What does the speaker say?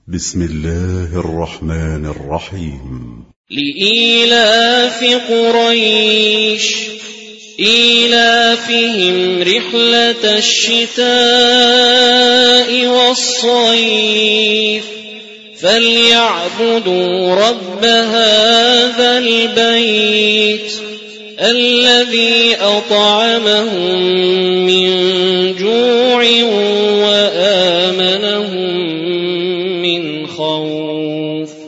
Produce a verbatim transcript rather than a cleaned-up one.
بسم الله الرحمن الرحيم. لإيلاف قريش إيلافهم رحلة الشتاء والصيف فليعبدوا رب هذا البيت الذي أطعمهم من جوع وآمنهم من خوف.